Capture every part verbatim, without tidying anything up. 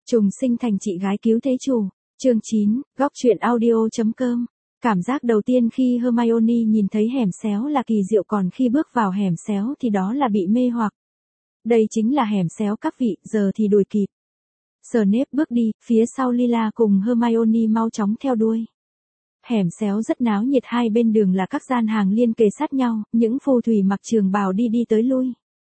Trùng sinh thành chị gái cứu thế chủ. Chương chín, góc truyện audio.com. Cảm giác đầu tiên khi Hermione nhìn thấy hẻm xéo là kỳ diệu, còn khi bước vào hẻm xéo thì đó là bị mê hoặc. Đây chính là hẻm xéo các vị, giờ thì đuổi kịp. Snape bước đi, phía sau Lila cùng Hermione mau chóng theo đuôi. Hẻm xéo rất náo nhiệt, hai bên đường là các gian hàng liên kề sát nhau, những phù thủy mặc trường bào đi đi tới lui.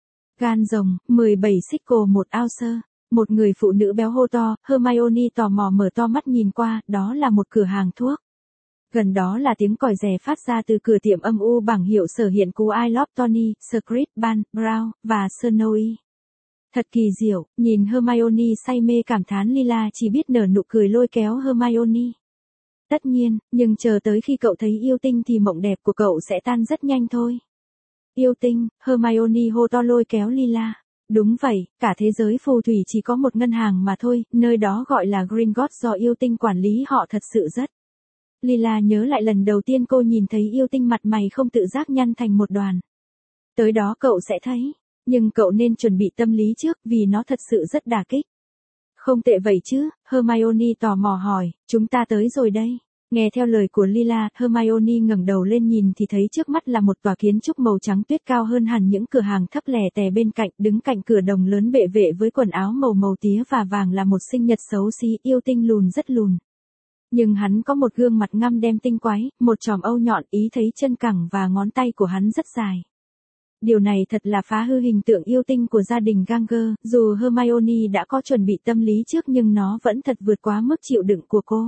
Gan rồng, mười bảy sickle một ounce. Một người phụ nữ béo hô to, Hermione tò mò mở to mắt nhìn qua, đó là một cửa hàng thuốc. Gần đó là tiếng còi rè phát ra từ cửa tiệm âm u bảng hiệu sở hiện cú I Love Tony, Script, Ban, Brown, và Snowy. Thật kỳ diệu, nhìn Hermione say mê cảm thán, Lila chỉ biết nở nụ cười lôi kéo Hermione. Tất nhiên, nhưng chờ tới khi cậu thấy yêu tinh thì mộng đẹp của cậu sẽ tan rất nhanh thôi. Yêu tinh, Hermione hô to lôi kéo Lila. Đúng vậy, cả thế giới phù thủy chỉ có một ngân hàng mà thôi, nơi đó gọi là Gringotts do yêu tinh quản lý, họ thật sự rất. Lila nhớ lại lần đầu tiên cô nhìn thấy yêu tinh, mặt mày không tự giác nhăn thành một đoàn. Tới đó cậu sẽ thấy, nhưng cậu nên chuẩn bị tâm lý trước vì nó thật sự rất đả kích. Không tệ vậy chứ, Hermione tò mò hỏi, chúng ta tới rồi đây. Nghe theo lời của Lila, Hermione ngẩng đầu lên nhìn thì thấy trước mắt là một tòa kiến trúc màu trắng tuyết cao hơn hẳn những cửa hàng thấp lẻ tè bên cạnh, đứng cạnh cửa đồng lớn bệ vệ với quần áo màu màu tía và vàng là một sinh nhật xấu xí, yêu tinh lùn rất lùn. Nhưng hắn có một gương mặt ngăm đen tinh quái, một chòm âu nhọn, ý thấy chân cẳng và ngón tay của hắn rất dài. Điều này thật là phá hư hình tượng yêu tinh của gia đình Granger, dù Hermione đã có chuẩn bị tâm lý trước nhưng nó vẫn thật vượt quá mức chịu đựng của cô.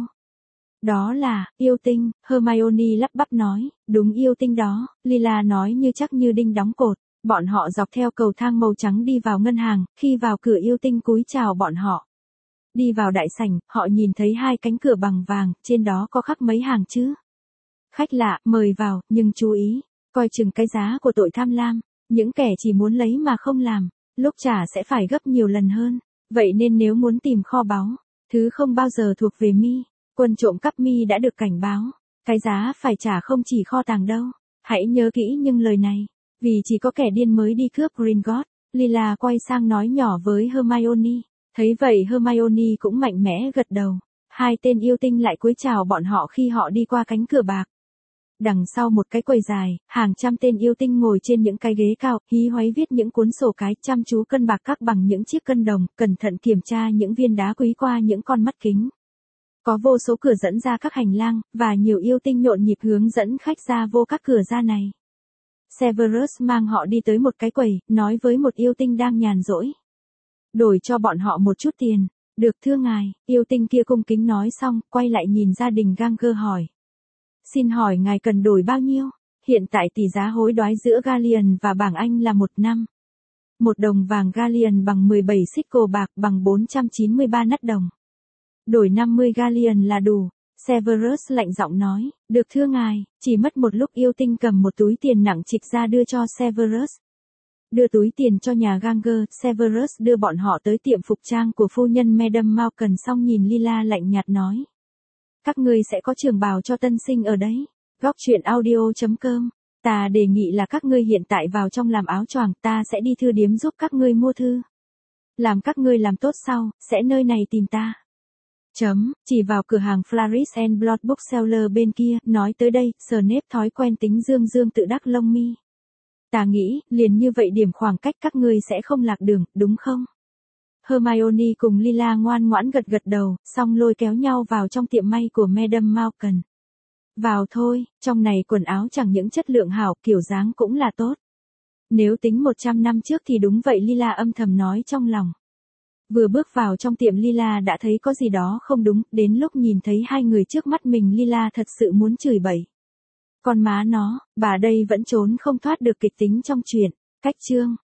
Đó là, yêu tinh, Hermione lắp bắp nói, đúng yêu tinh đó, Lila nói như chắc như đinh đóng cột. Bọn họ dọc theo cầu thang màu trắng đi vào ngân hàng, khi vào cửa yêu tinh cúi chào bọn họ. Đi vào đại sảnh, họ nhìn thấy hai cánh cửa bằng vàng, trên đó có khắc mấy hàng chữ. Khách lạ, mời vào, nhưng chú ý, coi chừng cái giá của tội tham lam, những kẻ chỉ muốn lấy mà không làm, lúc trả sẽ phải gấp nhiều lần hơn, vậy nên nếu muốn tìm kho báu, thứ không bao giờ thuộc về mi. Quân trộm cắp mi đã được cảnh báo, cái giá phải trả không chỉ kho tàng đâu, hãy nhớ kỹ những lời này, vì chỉ có kẻ điên mới đi cướp Gringotts. Lila quay sang nói nhỏ với Hermione, thấy vậy Hermione cũng mạnh mẽ gật đầu, hai tên yêu tinh lại cúi chào bọn họ khi họ đi qua cánh cửa bạc. Đằng sau một cái quầy dài, hàng trăm tên yêu tinh ngồi trên những cái ghế cao, hí hoáy viết những cuốn sổ cái, chăm chú cân bạc các bằng những chiếc cân đồng, cẩn thận kiểm tra những viên đá quý qua những con mắt kính. Có vô số cửa dẫn ra các hành lang, và nhiều yêu tinh nhộn nhịp hướng dẫn khách ra vô các cửa ra này. Severus mang họ đi tới một cái quầy, nói với một yêu tinh đang nhàn rỗi. Đổi cho bọn họ một chút tiền. Được thưa ngài, yêu tinh kia cung kính nói xong, quay lại nhìn gia đình Granger hỏi. Xin hỏi ngài cần đổi bao nhiêu? Hiện tại tỷ giá hối đoái giữa Galleon và bảng Anh là một năm. Một đồng vàng Galleon bằng mười bảy sickle bạc bằng bốn trăm chín mươi ba nắt đồng. Đổi năm mươi Galleon là đủ. Severus lạnh giọng nói, được thưa ngài, chỉ mất một lúc yêu tinh cầm một túi tiền nặng trịch ra đưa cho Severus. Đưa túi tiền cho nhà Granger, Severus đưa bọn họ tới tiệm phục trang của phu nhân Madame Malkin xong nhìn Lila lạnh nhạt nói. Các ngươi sẽ có trường bào cho tân sinh ở đấy. Góc truyện audio.com. Ta đề nghị là các ngươi hiện tại vào trong làm áo choàng, ta sẽ đi thư điếm giúp các ngươi mua thư. Làm các ngươi làm tốt sau, sẽ nơi này tìm ta. Chấm, chỉ vào cửa hàng Flourish and Blood Bookseller bên kia, nói tới đây, Snape thói quen tính dương dương tự đắc lông mi. Ta nghĩ, liền như vậy điểm khoảng cách các ngươi sẽ không lạc đường, đúng không? Hermione cùng Lila ngoan ngoãn gật gật đầu, xong lôi kéo nhau vào trong tiệm may của Madame Malkin. Vào thôi, trong này quần áo chẳng những chất lượng hảo, kiểu dáng cũng là tốt. Nếu tính một trăm năm trước thì đúng vậy, Lila âm thầm nói trong lòng. Vừa bước vào trong tiệm Lila đã thấy có gì đó không đúng, đến lúc nhìn thấy hai người trước mắt mình Lila thật sự muốn chửi bậy. Con má nó, bà đây vẫn trốn không thoát được kịch tính trong chuyện. Cách chương.